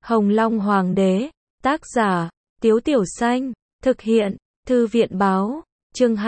Hồng Long Hoàng đế, tác giả, Tiếu Tiểu Xanh, thực hiện, Thư viện báo, chương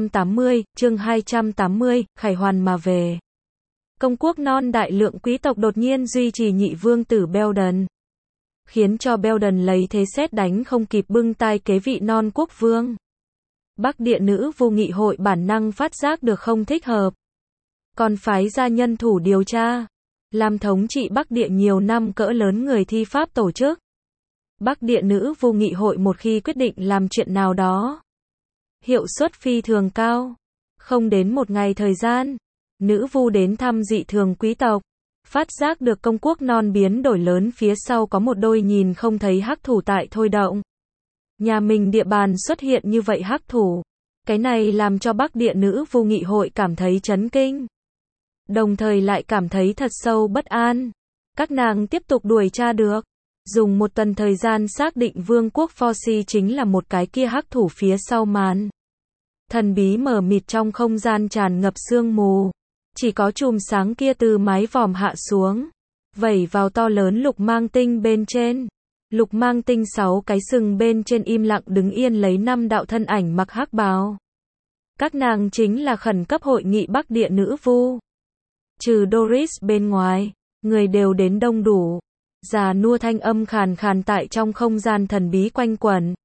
280, khải hoàn mà về. Công quốc non đại lượng quý tộc đột nhiên duy trì nhị vương tử Belden, khiến cho Belden lấy thế sét đánh không kịp bưng tai kế vị non quốc vương. Bắc Địa nữ vu nghị hội bản năng phát giác được không thích hợp, còn phái ra nhân thủ điều tra, làm thống trị Bắc Địa nhiều năm cỡ lớn người thi pháp tổ chức. Bắc Địa nữ vu nghị hội một khi quyết định làm chuyện nào đó, hiệu suất phi thường cao. Không đến một ngày thời gian, nữ vu đến thăm dị thường quý tộc, phát giác được công quốc non biến đổi lớn phía sau có một đôi nhìn không thấy hắc thủ tại thôi động. Nhà mình địa bàn xuất hiện như vậy hắc thủ, cái này làm cho Bắc Địa nữ vu nghị hội cảm thấy chấn kinh, đồng thời lại cảm thấy thật sâu bất an. Các nàng tiếp tục đuổi tra được, dùng một tuần thời gian xác định vương quốc Forsi chính là một cái kia hắc thủ phía sau màn. Thần bí mờ mịt trong không gian tràn ngập sương mù, chỉ có chùm sáng kia từ mái vòm hạ xuống, vẩy vào to lớn lục mang tinh bên trên. Lục mang tinh 6 cái sừng bên trên im lặng đứng yên lấy 5 đạo thân ảnh mặc hắc bào. Các nàng chính là khẩn cấp hội nghị Bắc Địa nữ vu. Trừ Doris bên ngoài, người đều đến đông đủ. Già nua thanh âm khàn khàn tại trong không gian thần bí quanh quẩn,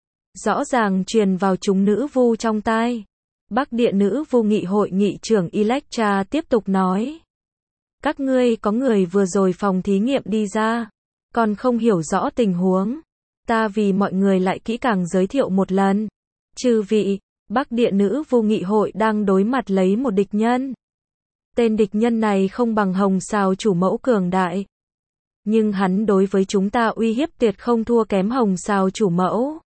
rõ ràng truyền vào chúng nữ vu trong tai. Bắc Địa nữ vu nghị hội nghị trưởng Electra tiếp tục nói: các ngươi có người vừa rồi phòng thí nghiệm đi ra, còn không hiểu rõ tình huống. Ta vì mọi người lại kỹ càng giới thiệu một lần. Chư vị, Bắc Địa nữ vu nghị hội đang đối mặt lấy một địch nhân. Tên địch nhân này không bằng Hồng Sào chủ mẫu cường đại, nhưng hắn đối với chúng ta uy hiếp tuyệt không thua kém Hồng Sào chủ mẫu.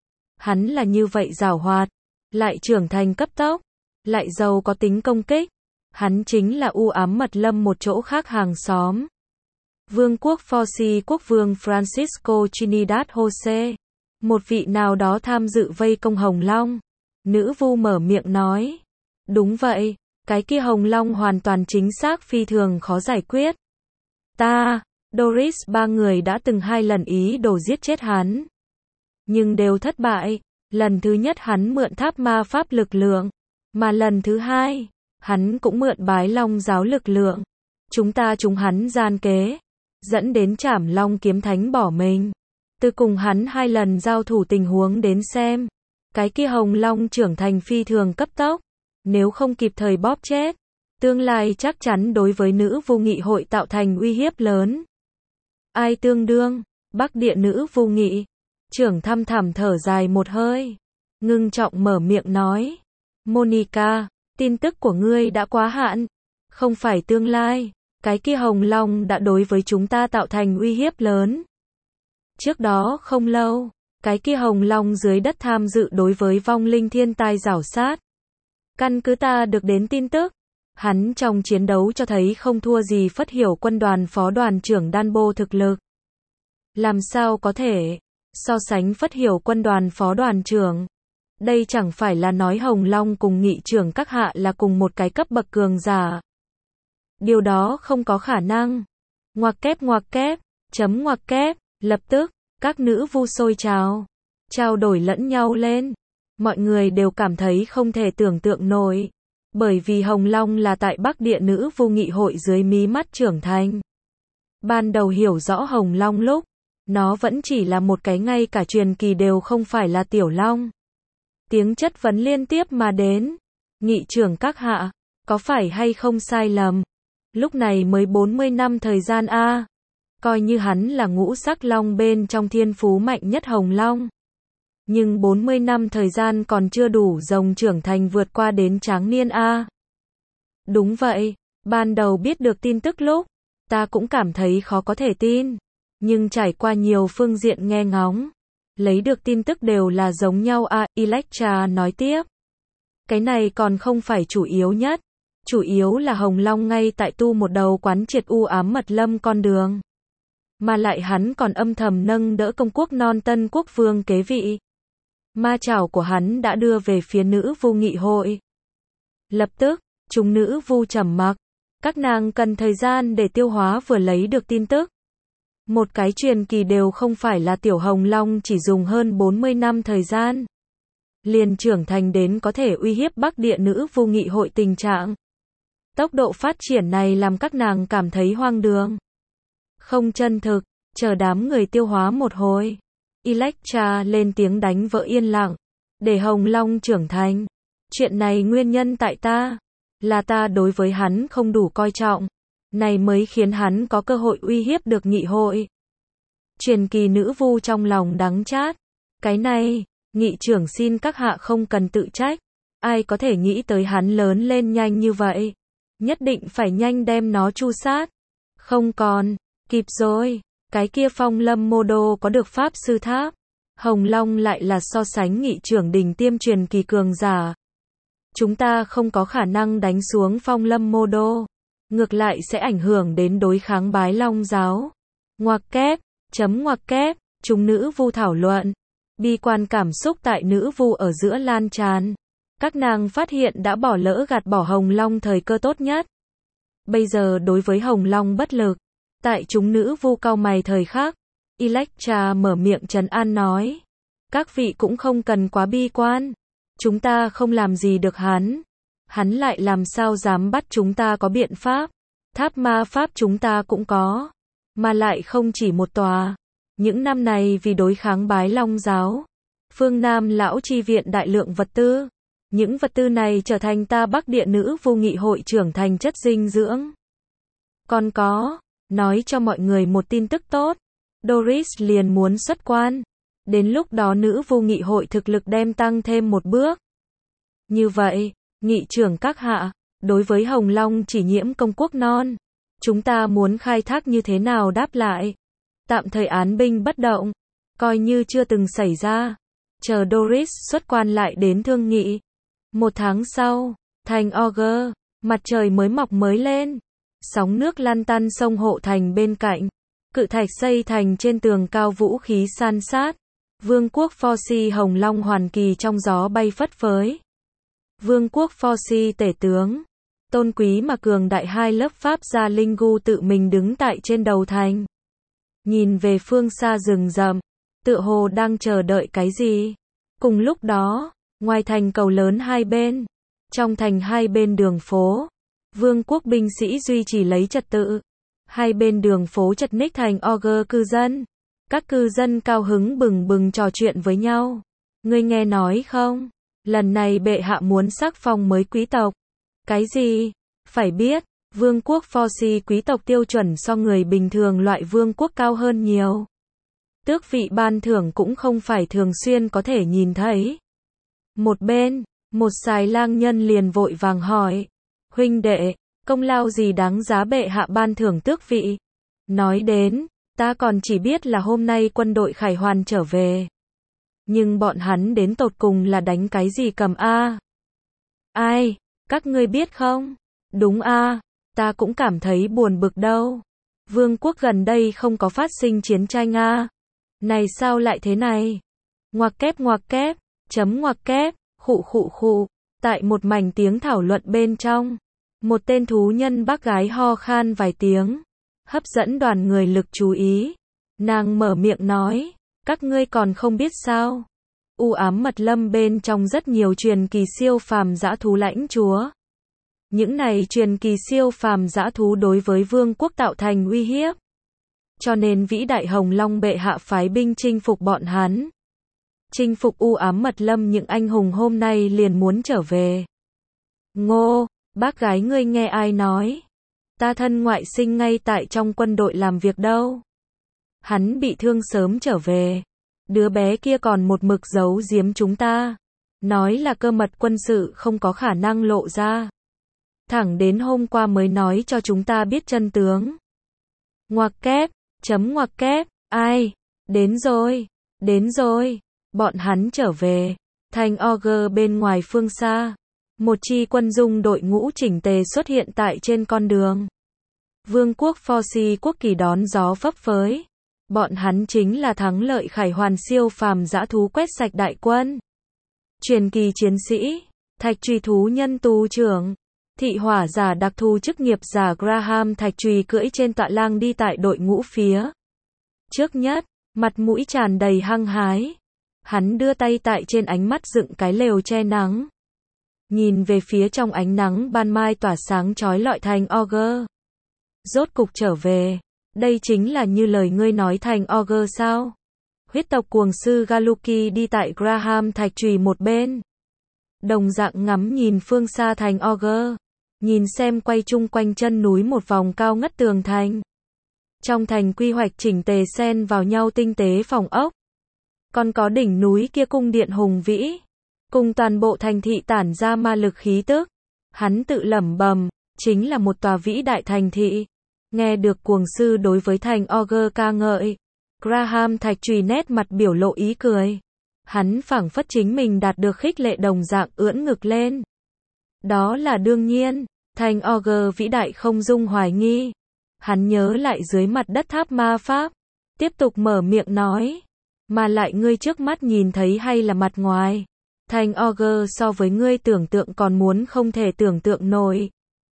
Hắn là như vậy giàu hoạt, lại trưởng thành cấp tốc, lại giàu có tính công kích. Hắn chính là u ám mật lâm một chỗ khác hàng xóm. Vương quốc Forsi quốc vương Francisco Trinidad Jose, một vị nào đó tham dự vây công Hồng Long. Nữ vu mở miệng nói: đúng vậy, cái kia Hồng Long hoàn toàn chính xác phi thường khó giải quyết. Ta, Doris ba người đã từng 2 lần ý đồ giết chết hắn, nhưng đều thất bại. Lần thứ nhất hắn mượn tháp ma pháp lực lượng, mà lần thứ hai, hắn cũng mượn bái long giáo lực lượng. Chúng ta trúng hắn gian kế, dẫn đến Trảm Long kiếm thánh bỏ mình. Từ cùng hắn 2 lần giao thủ tình huống đến xem, cái kia Hồng Long trưởng thành phi thường cấp tốc, nếu không kịp thời bóp chết, tương lai chắc chắn đối với nữ vu nghị hội tạo thành uy hiếp lớn. Ai tương đương? Bắc Địa nữ vu nghị trưởng thăm thẳm thở dài một hơi, ngưng trọng mở miệng nói: Monica, tin tức của ngươi đã quá hạn, không phải tương lai, cái kia Hồng Long đã đối với chúng ta tạo thành uy hiếp lớn. Trước đó không lâu, cái kia Hồng Long dưới đất tham dự đối với vong linh thiên tai rảo sát. Căn cứ ta được đến tin tức, hắn trong chiến đấu cho thấy không thua gì Phất Hiểu quân đoàn phó đoàn trưởng Danbo thực lực. Làm sao có thể so sánh Phất Hiểu quân đoàn phó đoàn trưởng? Đây chẳng phải là nói Hồng Long cùng nghị trưởng các hạ là cùng một cái cấp bậc cường giả. Điều đó không có khả năng. Ngoặc kép, chấm ngoặc kép, lập tức, các nữ vu sôi trao đổi lẫn nhau lên. Mọi người đều cảm thấy không thể tưởng tượng nổi, bởi vì Hồng Long là tại Bắc Địa nữ vu nghị hội dưới mí mắt trưởng thành. Ban đầu hiểu rõ Hồng Long lúc, nó vẫn chỉ là một cái ngay cả truyền kỳ đều không phải là tiểu long. Tiếng chất vấn liên tiếp mà đến: nghị trưởng các hạ, có phải hay không sai lầm? Lúc này mới 40 năm thời gian a. Coi như hắn là ngũ sắc long bên trong thiên phú mạnh nhất Hồng Long, nhưng 40 năm thời gian còn chưa đủ rồng trưởng thành vượt qua đến tráng niên a. Đúng vậy, ban đầu biết được tin tức lúc, ta cũng cảm thấy khó có thể tin, nhưng trải qua nhiều phương diện nghe ngóng, lấy được tin tức đều là giống nhau a. Electra nói tiếp: cái này còn không phải chủ yếu nhất, chủ yếu là Hồng Long ngay tại tu một đầu quán triệt u ám mật lâm con đường, mà lại hắn còn âm thầm nâng đỡ công quốc non tân quốc vương kế vị. Ma chảo của hắn đã đưa về phía nữ vu nghị hội. Lập tức, chúng nữ vu trầm mặc, các nàng cần thời gian để tiêu hóa vừa lấy được tin tức. Một cái truyền kỳ đều không phải là Tiểu Hồng Long chỉ dùng hơn 40 năm thời gian. Liền trưởng thành đến có thể uy hiếp Bắc Địa Nữ Vu Nghị hội tình trạng. Tốc độ phát triển này làm các nàng cảm thấy hoang đường. Không chân thực, chờ đám người tiêu hóa một hồi. Electra lên tiếng đánh vỡ yên lặng. Để Hồng Long trưởng thành. Chuyện này nguyên nhân tại ta. Là ta đối với hắn không đủ coi trọng. Này mới khiến hắn có cơ hội uy hiếp được nghị hội. Truyền kỳ nữ vu trong lòng đắng chát. Cái này, nghị trưởng xin các hạ không cần tự trách. Ai có thể nghĩ tới hắn lớn lên nhanh như vậy. Nhất định phải nhanh đem nó tru sát. Không còn, kịp rồi. Cái kia Phong Lâm Mô Đô có được pháp sư tháp. Hồng Long lại là so sánh nghị trưởng đỉnh tiêm truyền kỳ cường giả. Chúng ta không có khả năng đánh xuống Phong Lâm Mô Đô. Ngược lại sẽ ảnh hưởng đến đối kháng Bái Long giáo. Ngoặc kép, ngoặc kép, chúng nữ vu thảo luận. Bi quan cảm xúc tại nữ vu ở giữa lan tràn. Các nàng phát hiện đã bỏ lỡ gạt bỏ Hồng Long thời cơ tốt nhất. Bây giờ đối với Hồng Long bất lực. Tại chúng nữ vu cau mày thời khắc. Electra mở miệng trấn an nói. Các vị cũng không cần quá bi quan. Chúng ta không làm gì được hắn. Hắn lại làm sao dám bắt chúng ta có biện pháp. Tháp ma pháp chúng ta cũng có. Mà lại không chỉ một tòa. Những năm này vì đối kháng Bái Long giáo. Phương Nam lão chi viện đại lượng vật tư. Những vật tư này trở thành ta Bắc Địa Nữ Vu Nghị hội trưởng thành chất dinh dưỡng. Còn có, nói cho mọi người một tin tức tốt. Doris liền muốn xuất quan. Đến lúc đó Nữ Vu Nghị hội thực lực đem tăng thêm một bước. Như vậy, nghị trưởng các hạ, đối với Hồng Long chỉ nhiễm công quốc non. Chúng ta muốn khai thác như thế nào đáp lại. Tạm thời án binh bất động. Coi như chưa từng xảy ra. Chờ Doris xuất quan lại đến thương nghị. Một tháng sau, thành Auger, mặt trời mới mọc mới lên. Sóng nước lăn tăn sông hộ thành bên cạnh. Cự thạch xây thành trên tường cao vũ khí san sát. Vương quốc Forsi Hồng Long hoàn kỳ trong gió bay phất phới. Vương quốc Forsi tể tướng. Tôn quý mà cường đại hai lớp pháp gia linh gu tự mình đứng tại trên đầu thành. Nhìn về phương xa rừng rậm. Tựa hồ đang chờ đợi cái gì. Cùng lúc đó, ngoài thành cầu lớn hai bên. Trong thành hai bên đường phố. Vương quốc binh sĩ duy trì lấy trật tự. Hai bên đường phố chật ních thành Auger cư dân. Các cư dân cao hứng bừng bừng trò chuyện với nhau. Ngươi nghe nói không? Lần này bệ hạ muốn sắc phong mới quý tộc. Cái gì? Phải biết, vương quốc Forsi quý tộc tiêu chuẩn so người bình thường loại vương quốc cao hơn nhiều. Tước vị ban thưởng cũng không phải thường xuyên có thể nhìn thấy. Một bên, một xài lang nhân liền vội vàng hỏi. Huynh đệ, công lao gì đáng giá bệ hạ ban thưởng tước vị? Nói đến, ta còn chỉ biết là hôm nay quân đội Khải Hoàn trở về. Nhưng bọn hắn đến tột cùng là đánh cái gì cầm a? Ai, các ngươi biết không? Đúng a, ta cũng cảm thấy buồn bực đâu. Vương quốc gần đây không có phát sinh chiến tranh a. Này sao lại thế này? Ngoặc kép, ngoặc kép, khụ. Tại một mảnh tiếng thảo luận bên trong, một tên thú nhân bác gái ho khan vài tiếng, hấp dẫn đoàn người lực chú ý. Nàng mở miệng nói, các ngươi còn không biết sao? U ám mật lâm bên trong rất nhiều truyền kỳ siêu phàm dã thú lãnh chúa. Những này truyền kỳ siêu phàm dã thú đối với vương quốc tạo thành uy hiếp. Cho nên vĩ đại Hồng Long bệ hạ phái binh chinh phục bọn hắn. Chinh phục u ám mật lâm những anh hùng hôm nay liền muốn trở về. Ngô, bác gái ngươi nghe ai nói? Ta thân ngoại sinh ngay tại trong quân đội làm việc đâu. Hắn bị thương sớm trở về. Đứa bé kia còn một mực giấu giếm chúng ta. Nói là cơ mật quân sự không có khả năng lộ ra. Thẳng đến hôm qua mới nói cho chúng ta biết chân tướng. Ngoặc kép, ngoặc kép, ai? Đến rồi. Bọn hắn trở về. Thành Auger bên ngoài phương xa. Một chi quân dung đội ngũ chỉnh tề xuất hiện tại trên con đường. Vương quốc Forsi quốc kỳ đón gió phấp phới. Bọn hắn chính là thắng lợi Khải Hoàn siêu phàm dã thú quét sạch đại quân. Truyền kỳ chiến sĩ, thạch truy thú nhân tù trưởng, thị hỏa giả đặc thù chức nghiệp giả Graham thạch truy cưỡi trên tọa lang đi tại đội ngũ phía trước nhất, mặt mũi tràn đầy hăng hái. Hắn đưa tay tại trên ánh mắt dựng cái lều che nắng. Nhìn về phía trong ánh nắng ban mai tỏa sáng chói lọi thành Augur. Rốt cục trở về. Đây chính là như lời ngươi nói thành Augur sao? Huyết tộc cuồng sư Galuki đi tại Graham thạch chùy một bên. Đồng dạng ngắm nhìn phương xa thành Augur. Nhìn xem quay chung quanh chân núi một vòng cao ngất tường thành. Trong thành quy hoạch chỉnh tề xen vào nhau tinh tế phòng ốc. Còn có đỉnh núi kia cung điện hùng vĩ. Cùng toàn bộ thành thị tản ra ma lực khí tức. Hắn tự lẩm bẩm, chính là một tòa vĩ đại thành thị. Nghe được cuồng sư đối với thành Augur ca ngợi. Graham thạch chùy nét mặt biểu lộ ý cười. Hắn phảng phất chính mình đạt được khích lệ đồng dạng ưỡn ngực lên. Đó là đương nhiên, thành Augur vĩ đại không dung hoài nghi. Hắn nhớ lại dưới mặt đất tháp ma pháp. Tiếp tục mở miệng nói. Mà lại ngươi trước mắt nhìn thấy hay là mặt ngoài. Thành Augur so với ngươi tưởng tượng còn muốn không thể tưởng tượng nổi.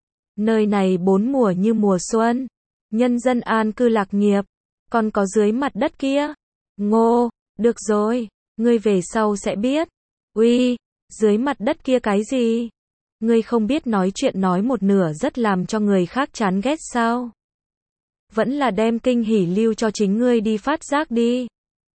Nơi này 4 mùa như mùa xuân. Nhân dân an cư lạc nghiệp. Còn có dưới mặt đất kia. Ngô, được rồi. Ngươi về sau sẽ biết. Uy, dưới mặt đất kia cái gì? Ngươi không biết nói chuyện nói một nửa rất làm cho người khác chán ghét sao? Vẫn là đem kinh hỉ lưu cho chính ngươi đi phát giác đi.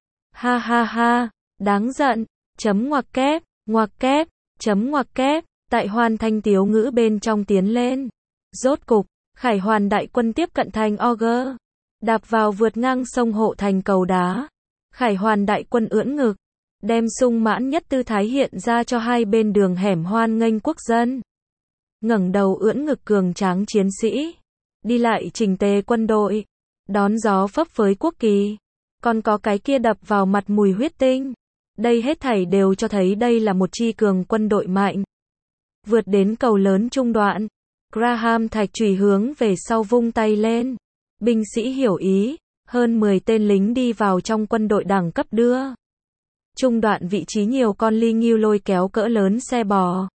Ha ha ha, đáng giận. Chấm ngoặc kép, chấm ngoặc kép, tại hoàn thành tiếu ngữ bên trong tiến lên. Rốt cục, Khải Hoàn đại quân tiếp cận thành Augur. Đạp vào vượt ngang sông hộ thành cầu đá. Khải Hoàn đại quân ưỡn ngực. Đem sung mãn nhất tư thái hiện ra cho hai bên đường hẻm hoan nghênh quốc dân. Ngẩng đầu ưỡn ngực cường tráng chiến sĩ. Đi lại chỉnh tề quân đội. Đón gió phấp phới quốc kỳ. Còn có cái kia đập vào mặt mùi huyết tinh. Đây hết thảy đều cho thấy đây là một chi cường quân đội mạnh. Vượt đến cầu lớn trung đoạn. Graham thạch chùy hướng về sau vung tay lên. Binh sĩ hiểu ý. Hơn 10 tên lính đi vào trong quân đội đẳng cấp đưa. Trung đoạn vị trí nhiều con ly ngưu lôi kéo cỡ lớn xe bò.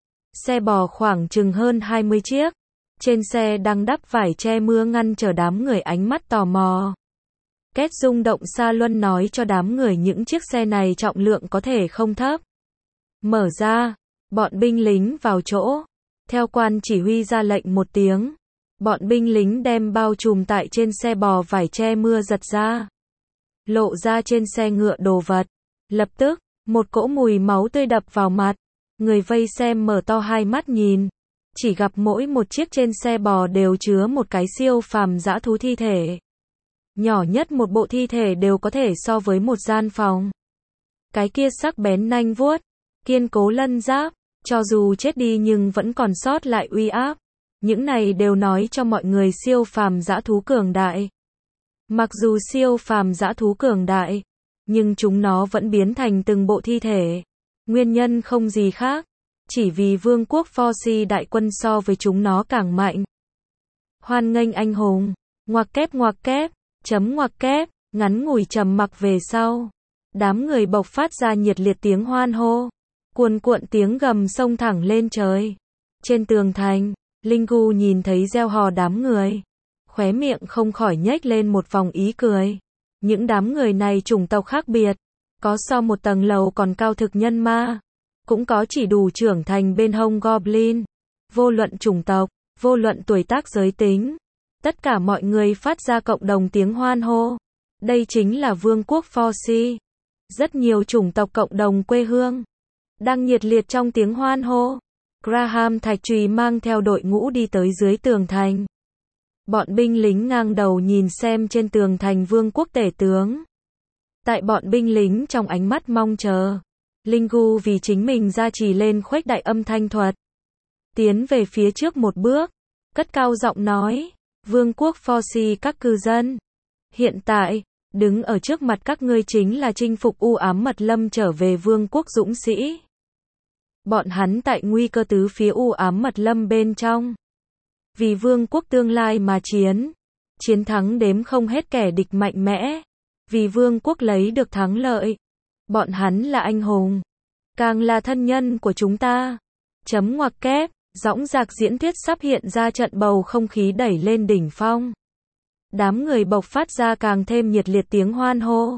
Xe bò khoảng chừng hơn 20 chiếc. Trên xe đang đắp vải che mưa ngăn trở đám người ánh mắt tò mò. Két rung động xa luân nói cho đám người những chiếc xe này trọng lượng có thể không thấp. Mở ra, bọn binh lính vào chỗ. Theo quan chỉ huy ra lệnh một tiếng. Bọn binh lính đem bao trùm tại trên xe bò vải che mưa giật ra. Lộ ra trên xe ngựa đồ vật. Lập tức, một cỗ mùi máu tươi đập vào mặt. Người vây xem mở to hai mắt nhìn. Chỉ gặp mỗi một chiếc trên xe bò đều chứa một cái siêu phàm dã thú thi thể. Nhỏ nhất một bộ thi thể đều có thể so với một gian phòng. Cái kia sắc bén nanh vuốt, kiên cố lân giáp, cho dù chết đi nhưng vẫn còn sót lại uy áp. Những này đều nói cho mọi người siêu phàm dã thú cường đại. Mặc dù siêu phàm dã thú cường đại, nhưng chúng nó vẫn biến thành từng bộ thi thể. Nguyên nhân không gì khác, chỉ vì vương quốc Forci đại quân so với chúng nó càng mạnh. Hoan nghênh anh hùng, ngoặc kép, chấm ngoặc kép, ngắn ngủi trầm mặc về sau. Đám người bộc phát ra nhiệt liệt tiếng hoan hô. Cuồn cuộn tiếng gầm xông thẳng lên trời. Trên tường thành, Lingu nhìn thấy reo hò đám người. Khóe miệng không khỏi nhếch lên một vòng ý cười. Những đám người này chủng tộc khác biệt. Có so một tầng lầu còn cao thực nhân ma. Cũng có chỉ đủ trưởng thành bên hông Goblin. Vô luận chủng tộc, vô luận tuổi tác giới tính. Tất cả mọi người phát ra cộng đồng tiếng hoan hô. Đây chính là vương quốc Forci. Rất nhiều chủng tộc cộng đồng quê hương. Đang nhiệt liệt trong tiếng hoan hô. Graham thạch chùy mang theo đội ngũ đi tới dưới tường thành. Bọn binh lính ngang đầu nhìn xem trên tường thành vương quốc tể tướng. Tại bọn binh lính trong ánh mắt mong chờ. Lingu vì chính mình gia trì lên khuếch đại âm thanh thuật. Tiến về phía trước một bước. Cất cao giọng nói. Vương quốc Forci các cư dân. Hiện tại, đứng ở trước mặt các ngươi chính là chinh phục u ám mật lâm trở về vương quốc dũng sĩ. Bọn hắn tại nguy cơ tứ phía u ám mật lâm bên trong. Vì vương quốc tương lai mà chiến. Chiến thắng đếm không hết kẻ địch mạnh mẽ. Vì vương quốc lấy được thắng lợi. Bọn hắn là anh hùng. Càng là thân nhân của chúng ta. Chấm ngoặc kép. Dõng dạc diễn thuyết sắp hiện ra trận bầu không khí đẩy lên đỉnh phong. Đám người bộc phát ra càng thêm nhiệt liệt tiếng hoan hô.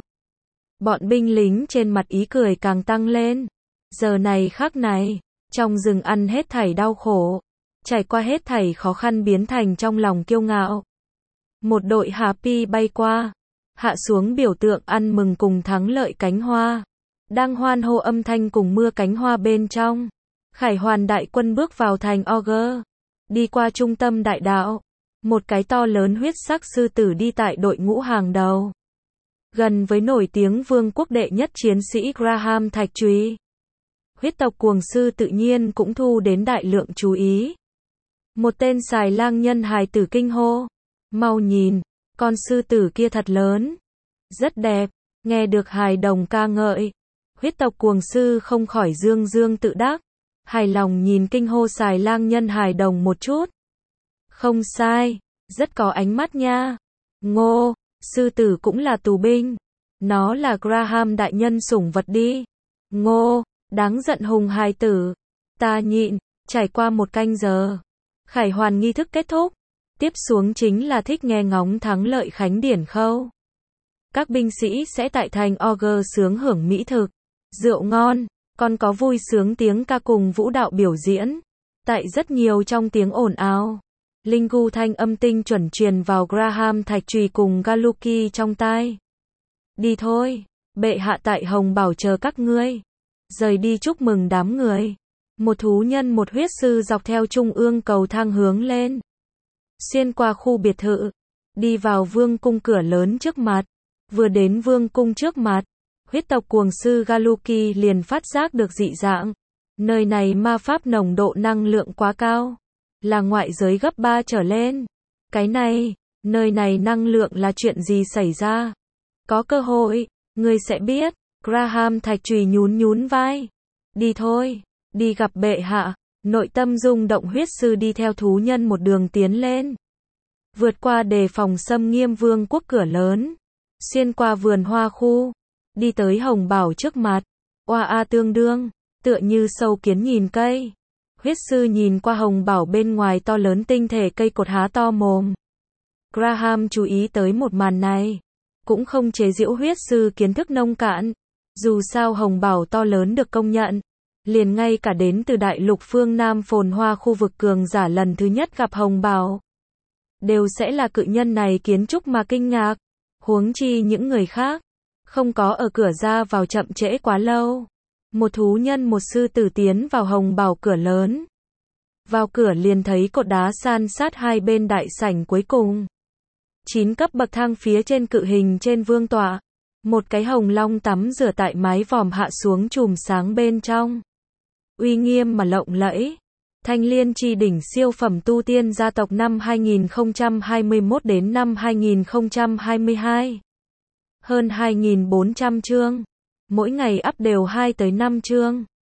Bọn binh lính trên mặt ý cười càng tăng lên. Giờ này khắc này, trong rừng ăn hết thảy đau khổ, trải qua hết thảy khó khăn biến thành trong lòng kiêu ngạo. Một đội Happy bay qua, hạ xuống biểu tượng ăn mừng cùng thắng lợi cánh hoa. Đang hoan hô âm thanh cùng mưa cánh hoa bên trong. Khải Hoàn đại quân bước vào thành Augur, đi qua trung tâm đại đạo. Một cái to lớn huyết sắc sư tử đi tại đội ngũ hàng đầu. Gần với nổi tiếng vương quốc đệ nhất chiến sĩ Graham Thạch Trùy. Huyết tộc cuồng sư tự nhiên cũng thu đến đại lượng chú ý. Một tên xài lang nhân hài tử kinh hô. Mau nhìn, con sư tử kia thật lớn. Rất đẹp, nghe được hài đồng ca ngợi. Huyết tộc cuồng sư không khỏi dương dương tự đắc. Hài lòng nhìn kinh hô xài lang nhân hài đồng một chút. Không sai, rất có ánh mắt nha. Ngô, sư tử cũng là tù binh. Nó là Graham đại nhân sủng vật đi. Ngô, đáng giận hùng hài tử. Ta nhịn, trải qua một canh giờ. Khải hoàn nghi thức kết thúc. Tiếp xuống chính là thích nghe ngóng thắng lợi khánh điển khâu. Các binh sĩ sẽ tại thành Augur sướng hưởng mỹ thực, rượu ngon, còn có vui sướng tiếng ca cùng vũ đạo biểu diễn. Tại rất nhiều trong tiếng ồn ào, linh gu thanh âm tinh chuẩn truyền vào Graham Thạch Trùy cùng Galuki trong tai. Đi thôi, bệ hạ tại Hồng Bảo chờ các ngươi. Rời đi chúc mừng đám người. Một thú nhân một huyết sư dọc theo trung ương cầu thang hướng lên. Xuyên qua khu biệt thự, đi vào vương cung cửa lớn trước mặt. Vừa đến vương cung trước mặt, huyết tộc cuồng sư Galuki liền phát giác được dị dạng. Nơi này ma pháp nồng độ năng lượng quá cao, là ngoại giới gấp 3 trở lên. Cái này, nơi này năng lượng là chuyện gì xảy ra? Có cơ hội, ngươi sẽ biết. Graham Thạch Trùy nhún nhún vai. Đi thôi, đi gặp bệ hạ. Nội tâm rung động huyết sư đi theo thú nhân một đường tiến lên. Vượt qua đề phòng xâm nghiêm vương quốc cửa lớn. Xuyên qua vườn hoa khu. Đi tới Hồng Bảo trước mặt. Oa a tương đương, tựa như sâu kiến nhìn cây. Huyết sư nhìn qua Hồng Bảo bên ngoài to lớn tinh thể cây cột há to mồm. Graham chú ý tới một màn này. Cũng không chế giễu huyết sư kiến thức nông cạn. Dù sao Hồng Bảo to lớn được công nhận. Liền ngay cả đến từ đại lục phương Nam phồn hoa khu vực cường giả lần thứ nhất gặp Hồng Bảo. Đều sẽ là cự nhân này kiến trúc mà kinh ngạc. Huống chi những người khác. Không có ở cửa ra vào chậm trễ quá lâu. Một thú nhân một sư tử tiến vào Hồng Bảo cửa lớn. Vào cửa liền thấy cột đá san sát hai bên đại sảnh cuối cùng. 9 cấp bậc thang phía trên cự hình trên vương tọa. Một cái hồng long tắm rửa tại mái vòm hạ xuống chùm sáng bên trong. Uy nghiêm mà lộng lẫy. Thanh Liên chi đỉnh siêu phẩm tu tiên gia tộc năm 2021 đến năm 2022. Hơn 2.400 chương. Mỗi ngày up đều 2 tới 5 chương.